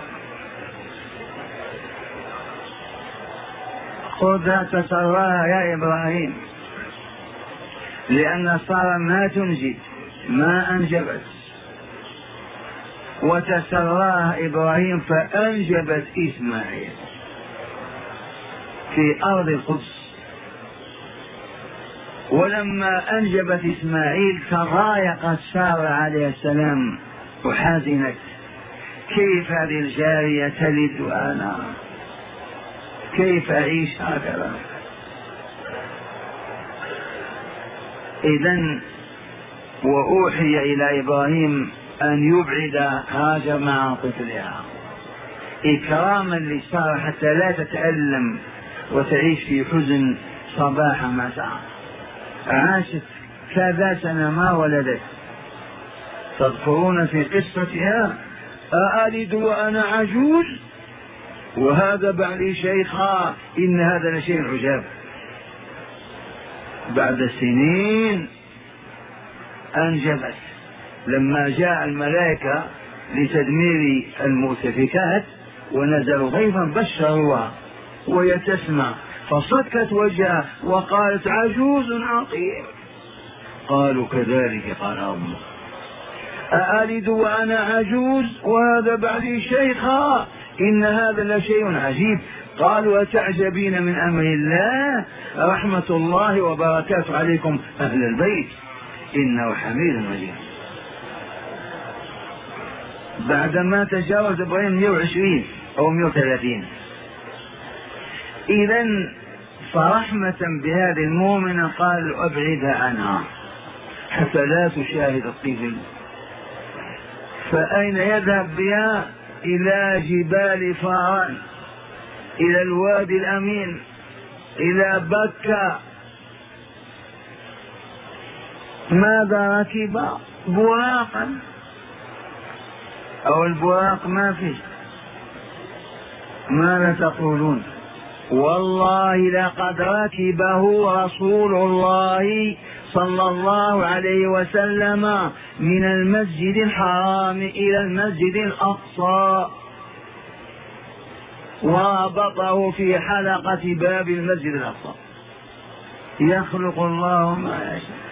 خذها تسراها يا إبراهيم، لأن صار ما تنجب ما أنجبت. وتسراها إبراهيم فأنجبت إسماعيل في أرض القدس. ولما أنجبت إسماعيل تضايقت سارة عليه السلام وحزنت، كيف هذه الجارية تلد وأنا كيف أعيش هكذا؟ إذن وأوحي إلى إبراهيم أن يبعد هاجر مع طفلها إكراما لسارة حتى لا تتألم وتعيش في حزن صباح مساء. عاشت كذا سنة ما ولدت. تذكرون في قصتها أألد وأنا عجوز وهذا بعلي شيخا إن هذا لشيء عجاب. بعد سنين أنجبت. لما جاء الملائكة لتدمير المؤتفكات ونزلوا ضيفا بشروها وهي تسمع، فصكت وجهها وقالت عجوز عقيم. قالوا كذلك قال الله أألد وأنا عجوز وهذا بعدي شيخا إن هذا لشيء عجيب. قالوا أتعجبين من أمر الله رحمة الله وبركاته عليكم أهل البيت إنه حميد مجيد. بعدما تجاوز إبراهيم مئة وعشرين أو مئة وثلاثين. إذن فرحمة بهذه المؤمنة قال أبعدها عنها حتى لا تشاهد الطفل. فأين يذهب بها؟ إلى جبال فاران، إلى الوادي الأمين، إلى بكة. ماذا ركب؟ براقا، أو البراق ما فيه. ماذا تقولون؟ والله لقد ركبه رسول الله صلى الله عليه وسلم من المسجد الحرام إلى المسجد الأقصى، وربطه في حلقة باب المسجد الأقصى. يخلق الله ما يشاء.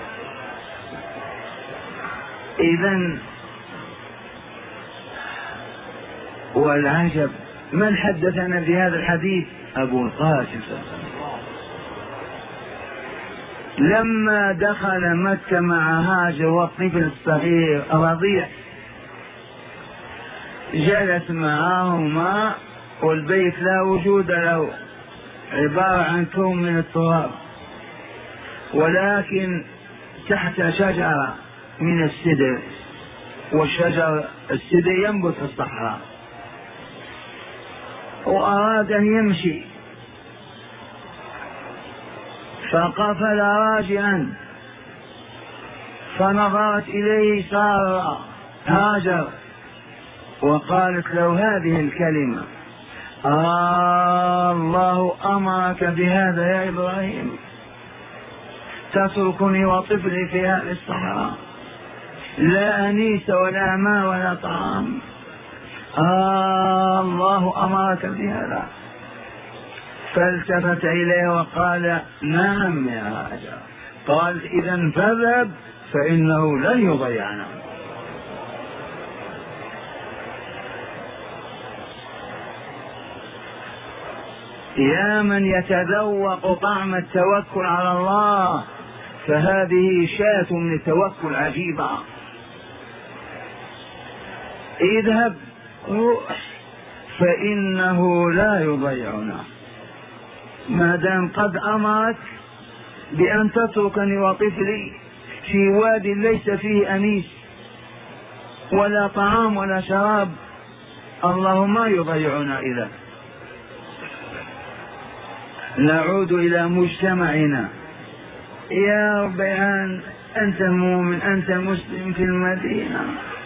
إذن والعجب من حدثنا بهذا الحديث؟ أبو القاسم. لما دخل مكة مع هاجر والطفل الصغير رضيع، جلس معهما والبيت لا وجود له، عبارة عن كوم من التراب، ولكن تحت شجرة من السدر، والشجر السدر ينبت في الصحراء، وأراد أن يمشي فقفل راجعا، فنظرت إليه سارة هاجر وقالت له هذه الكلمة: آه الله أمرك بهذا يا إبراهيم، تتركني وطفلي في هذه الصحراء، لا أنيس ولا ماء ولا طعام. آه الله أمرك بهذا. فالتفت إليه وقال: نعم يا هاجر. قال: إذا فاذهب فإنه لن يضيعنا. يا من يتذوق طعم التوكل على الله، فهذه شاة من التوكل عجيبة. اذهب فإنه لا يضيعنا، ما دام قد أمرك بأن تتركني وطفلي في واد ليس فيه أنيس ولا طعام ولا شراب، الله ما يضيعنا. إذا نعود إلى مجتمعنا. يا ربيان، أنت مؤمن، أنت مسلم في المدينة،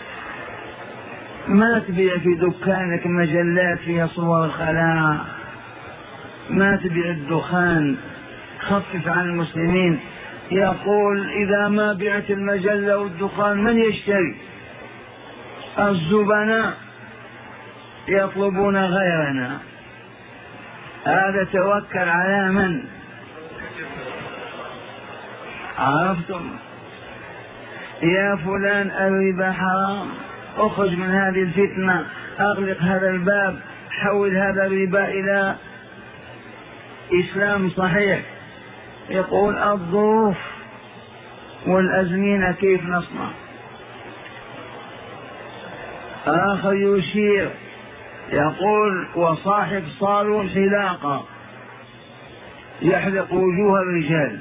ما تبيع في دكانك مجلات فيها صور الخلاء، ما تبيع الدخان، خفف عن المسلمين. يقول: إذا ما بعت المجلة والدخان من يشتري؟ الزبناء يطلبون غيرنا. هذا توكل على من؟ عرفتم؟ يا فلان الربا حرام، اخرج من هذه الفتنة، اغلق هذا الباب، حول هذا الربا إلى إسلام صحيح. يقول: الظروف والأزمنة كيف نصنع؟ آخر يشير يقول: وصاحب صالون حلاقة يحلق وجوه الرجال،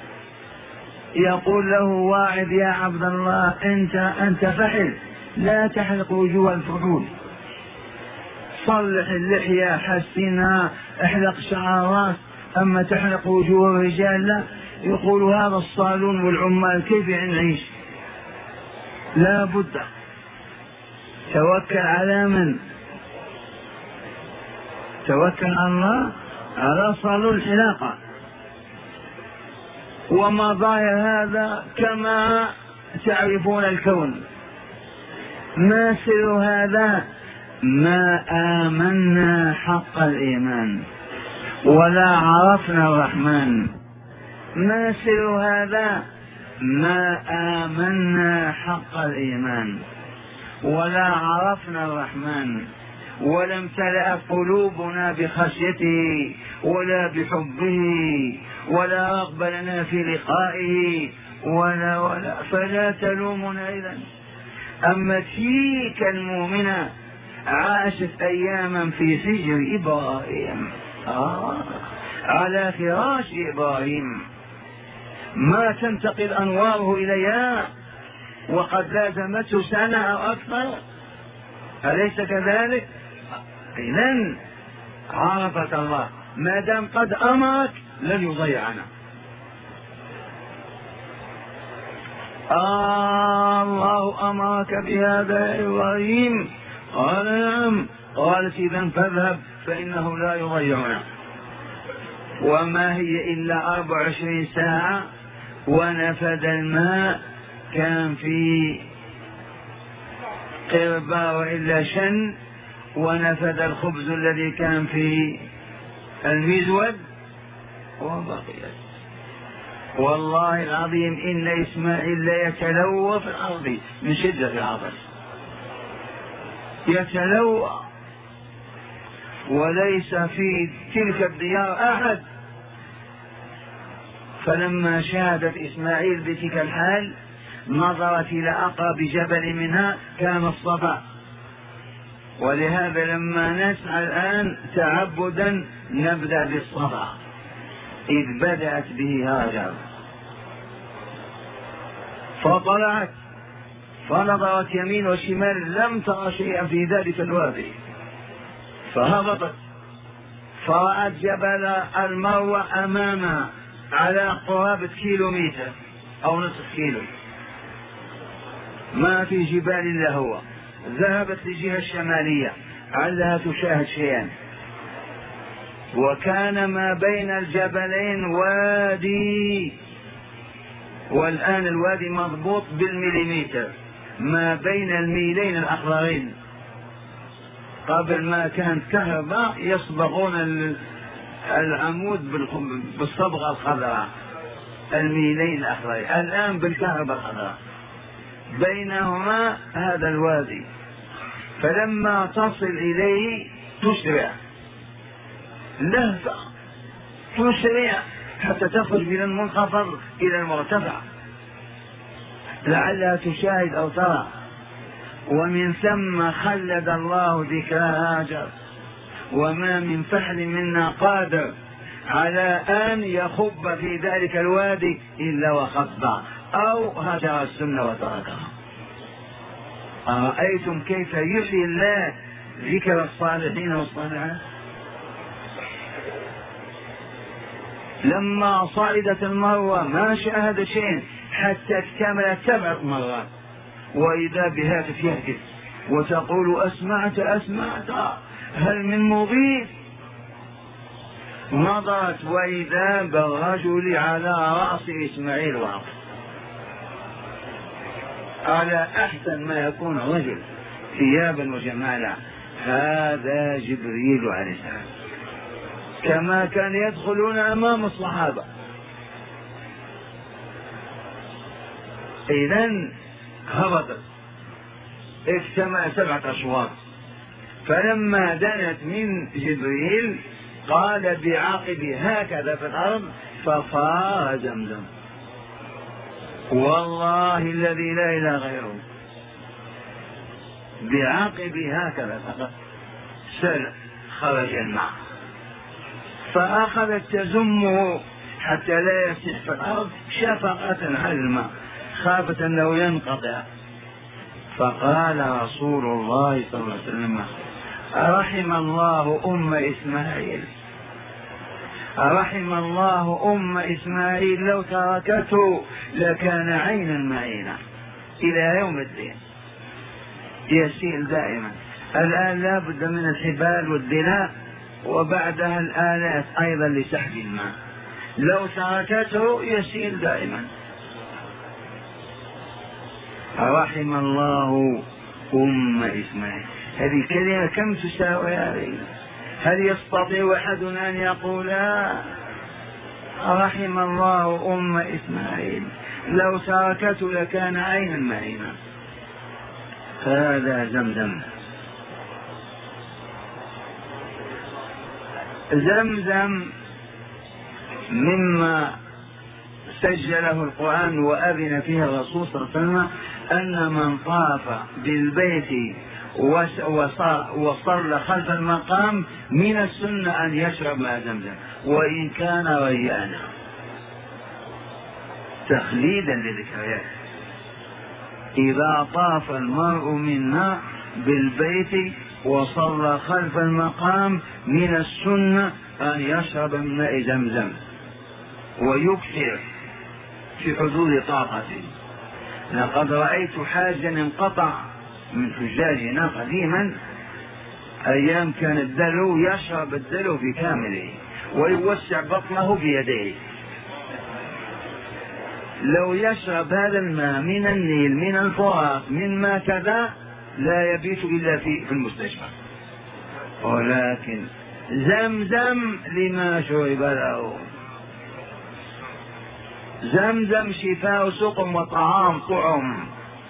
يقول له واعد: يا عبد الله، أنت أنت فحل، لا تحلق وجوه الفحول، صلح اللحية، حسنها، احلق شعر الراس، أما تحلق وجوه الرجال لا. يقول: هذا الصالون والعمال كيف نعيش؟ لا بد. توكل على من؟ توكل على الله، على صالون الحلاقة. ومضايا هذا كما تعرفون الكون. ما سر هذا؟ ما آمنا حق الإيمان ولا عرفنا الرحمن. ما سر هذا؟ ما آمنا حق الإيمان ولا عرفنا الرحمن، ولم تلأ قلوبنا بخشيته ولا بحبه ولا رغبة لنا في لقائه ولا ولا فلا تلومنا إذن. أما تلك المؤمنة عاشت أياما في سجن إبراهيم، آه على فراش إبراهيم، ما تنتقل أنواره إليها وقد لازمته سنة أو أكثر، أليس كذلك؟ إذن عرفت الله ما دام قد أمرك لن يضيعنا. آه الله أمرك بهذا يا إبراهيم؟ قال نعم. قالت إذن فاذهب فإنه لا يضيعنا. وما هي إلا أربع وعشرين ساعة ونفد الماء، كان في قربة وإلا شن، ونفد الخبز الذي كان في المزود وبقيت. والله العظيم إن إسماعيل ليتلوى في الأرض من شدة العطش، يتلوى، وليس في تلك الديار أحد. فلما شاهدت إسماعيل بتلك الحال نظرت إلى أقرب جبل منها، كان الصفا. ولهذا لما نسعى الآن تعبدا نبدأ بالصفا إذ بدأت به هاجر. فطلعت فنظرت يمين وشمال لم ترى شيئا في ذلك الوادي، فهبطت فرأت جبل المروة أمامها على قرابة كيلو متر أو نصف كيلو، ما في جبال إلا هو. ذهبت للجهة الشمالية علها تشاهد شيئا، وكان ما بين الجبلين وادي، والآن الوادي مضبوط بالمليمتر ما بين الميلين الأخضرين. قبل ما كانت كهرباء يصبغون العمود بالصبغة الخضراء، الميلين الأخضرين، الآن بالكهرباء الخضراء، بينهما هذا الوادي. فلما تصل إليه تسرع لهفة، تسرع حتى تخرج من المنخفض إلى المرتفع لعلها تشاهد أو ترى. ومن ثم خلد الله ذكر هاجر، وما من فحل منا قادر على أن يخب في ذلك الوادي إلا وخب أو هجر السنة وتركها. أرأيتم كيف يحيي الله ذكر الصالحين والصالحات؟ لما صعدت المروة ما شاهد شيء حتى اكتمل سبع مرات، وإذا بهاتف يهتف وتقول أسمعت أسمعت هل من مضيف؟ نظرت وإذا بالرجل على رأس إسماعيل واقف، على أحسن ما يكون رجل ثيابا وجمالا. هذا جبريل عليه السلام، كما كان يدخلون أمام الصحابة. إذن هبطت اجتمع سبعة أشواط، فلما دنت من جبريل قال بعقب هكذا في الأرض ففار زمزم. والله الذي لا إله غيره، بعقب هكذا فقط سل خرج الماء، فأخذت تزمه حتى لا يسيح في الأرض شفقة على الماء، خافت أنه ينقطع. فقال رسول الله صلى الله عليه وسلم رحم الله أم إسماعيل، رحم الله أم إسماعيل لو تركته لكان عينا معينا إلى يوم الدين، يسيل دائما. الآن لا بد من الحبال والدلاء وبعدها الآلات أيضا لسحب الماء، لو تركته يسيل دائما. رحم الله أم إسماعيل، هذه كلمة كم تساوي هذه؟ هل يستطيع أحد أن يقولها؟ رحم الله أم إسماعيل لو تركته لكان عينا معينا. هذا زمزم. زمزم مما سجله القرآن وأذن فيه الرسول صلى الله عليه وسلم أن من طاف بالبيت وصلى خلف المقام من السنة أن يشرب ماء زمزم وإن كان ريانا. تخليدا لذكريات. إذا طاف المرء منا بالبيت وصلى خلف المقام من السنة أن يشرب من ماء زمزم ويكثر في حدود طاقته. لقد رأيت حاجا انقطع من حجاجنا قديما أيام كان الدلو يشرب الدلو بكامله ويوسع بطنه بيديه. لو يشرب هذا الماء من النيل من الفرات من ما كذا لا يبيت إلا في المستشفى. ولكن زمزم لما شرب له. زمزم شفاء سقم وطعام طعم.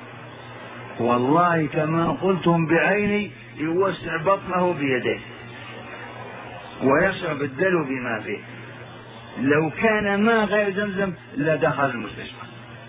والله كما قلتم بعيني يوسع بطنه بيده ويشرب الدلو بما فيه. لو كان ما غير زمزم لدخل المستشفى.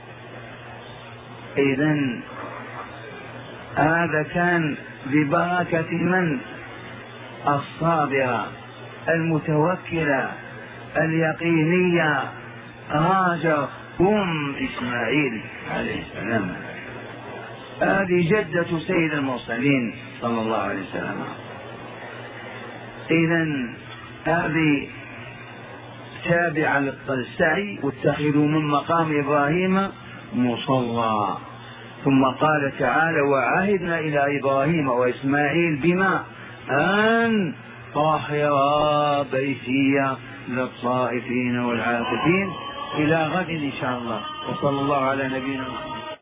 إذن هذا كان ببركة من؟ الصابرة المتوكلة اليقينية هاجر أم إسماعيل عليه السلام. هذه جدة سيد المرسلين صلى الله عليه وسلم. إذن هذه تابعة للسعي واتخذوا من مقام إبراهيم مصلى. ثم قال تعالى وعهدنا إلى إبراهيم وإسماعيل بما أن طهرا بيتي للطائفين والعاكفين. إلى غد إن شاء الله. وصلى الله على نبينا محمد.